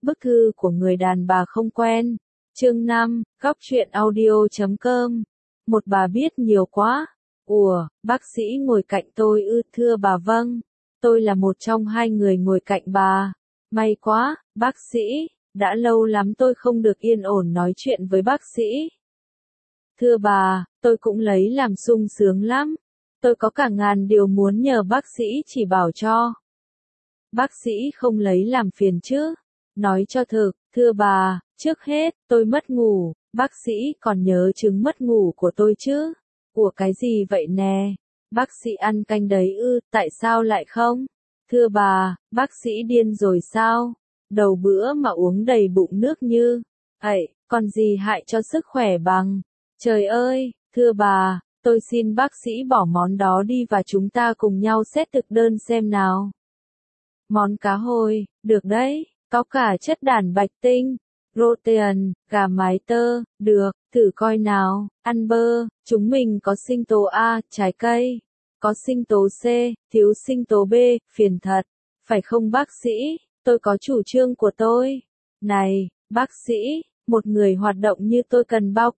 Bức thư của người đàn bà không quen. Chương 5, góc truyện audio.com. Một bà biết nhiều quá. Ủa, bác sĩ ngồi cạnh tôi ư? Thưa bà vâng. Tôi là một trong hai người ngồi cạnh bà. May quá, bác sĩ. Đã lâu lắm tôi không được yên ổn nói chuyện với bác sĩ. Thưa bà, tôi cũng lấy làm sung sướng lắm. Tôi có cả ngàn điều muốn nhờ bác sĩ chỉ bảo cho. Bác sĩ không lấy làm phiền chứ? Nói cho thực, thưa bà, trước hết, tôi mất ngủ, bác sĩ còn nhớ chứng mất ngủ của tôi chứ? Của cái gì vậy nè? Bác sĩ ăn canh đấy ư? Tại sao lại không? Thưa bà, bác sĩ điên rồi sao? Đầu bữa mà uống đầy bụng nước như ấy, còn gì hại cho sức khỏe bằng? Trời ơi, thưa bà, tôi xin bác sĩ bỏ món đó đi và chúng ta cùng nhau xét thực đơn xem nào. Món cá hồi, được đấy, có cả chất đản bạch tinh, protein, gà mái tơ, được, thử coi nào. Ăn bơ, chúng mình có sinh tố A, trái cây, có sinh tố C, thiếu sinh tố B, phiền thật, phải không bác sĩ? Tôi có chủ trương của tôi. Này, bác sĩ, một người hoạt động như tôi cần bao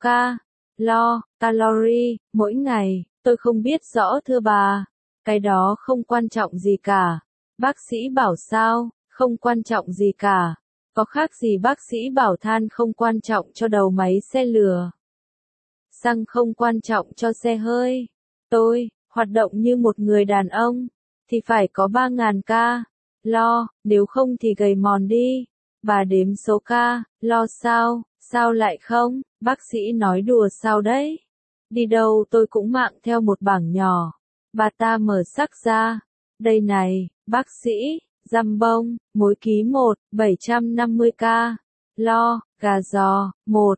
calorie, mỗi ngày, tôi không biết rõ thưa bà. Cái đó không quan trọng gì cả. Bác sĩ bảo sao, không quan trọng gì cả. Có khác gì bác sĩ bảo than không quan trọng cho đầu máy xe lửa. Xăng không quan trọng cho xe hơi. Tôi, hoạt động như một người đàn ông, thì phải có 3.000 nếu không thì gầy mòn đi. Bà đếm số sao, sao lại không? Bác sĩ nói đùa sao đấy? Đi đâu tôi cũng mang theo một bảng nhỏ. Bà ta mở sắc ra. Đây này, bác sĩ, dăm bông, mỗi ký 750 gà giò,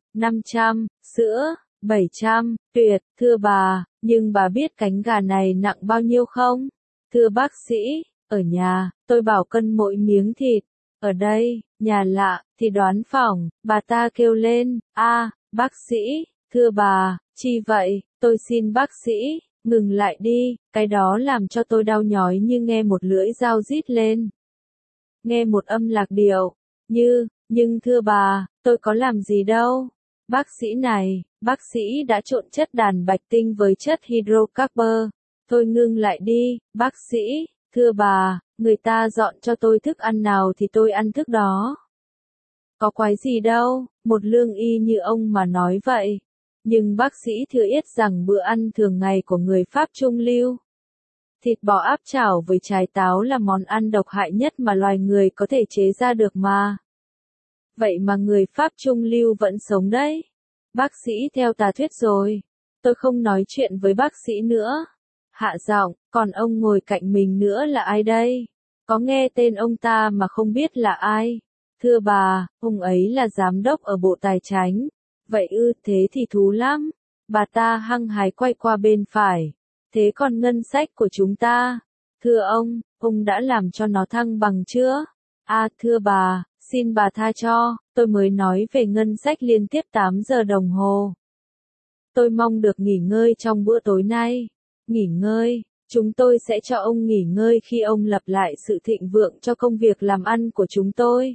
500, sữa, 700, tuyệt, thưa bà, nhưng bà biết cánh gà này nặng bao nhiêu không? Thưa bác sĩ, ở nhà, tôi bảo cân mỗi miếng thịt, ở đây, nhà lạ, thì đoán phỏng, bà ta kêu lên, bác sĩ, thưa bà, chi vậy, tôi xin bác sĩ, ngừng lại đi, cái đó làm cho tôi đau nhói như nghe một lưỡi dao rít lên. Nghe một âm lạc điệu, nhưng thưa bà, tôi có làm gì đâu. Bác sĩ này, bác sĩ đã trộn chất đàn bạch tinh với chất hydrocarbon. Thôi ngưng lại đi, bác sĩ, thưa bà, người ta dọn cho tôi thức ăn nào thì tôi ăn thức đó. Có quái gì đâu, một lương y như ông mà nói vậy. Nhưng bác sĩ thừa biết rằng bữa ăn thường ngày của người Pháp trung lưu, thịt bò áp chảo với trái táo là món ăn độc hại nhất mà loài người có thể chế ra được mà. Vậy mà người Pháp trung lưu vẫn sống đấy. Bác sĩ theo tà thuyết rồi. Tôi không nói chuyện với bác sĩ nữa. Hạ giọng, còn ông ngồi cạnh mình nữa là ai đây? Có nghe tên ông ta mà không biết là ai? Thưa bà, ông ấy là giám đốc ở Bộ Tài chánh. Vậy ư, thế thì thú lắm. Bà ta hăng hái quay qua bên phải. Thế còn ngân sách của chúng ta? Thưa ông đã làm cho nó thăng bằng chưa? Thưa bà, xin bà tha cho, tôi mới nói về ngân sách liên tiếp 8 giờ đồng hồ. Tôi mong được nghỉ ngơi trong bữa tối nay. Nghỉ ngơi, chúng tôi sẽ cho ông nghỉ ngơi khi ông lập lại sự thịnh vượng cho công việc làm ăn của chúng tôi.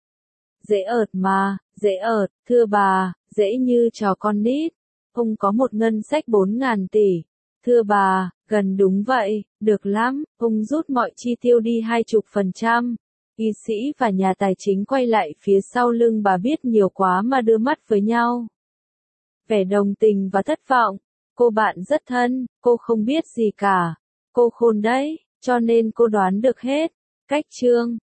Dễ ợt mà, dễ ợt, thưa bà, dễ như trò con nít. Ông có một ngân sách 4.000 tỷ. Thưa bà, gần đúng vậy, được lắm, ông rút mọi chi tiêu đi 20%. Y sĩ và nhà tài chính quay lại phía sau lưng bà biết nhiều quá mà đưa mắt với nhau. Vẻ đồng tình và thất vọng. Cô bạn rất thân, cô không biết gì cả. Cô khôn đấy, cho nên cô đoán được hết. Cách chương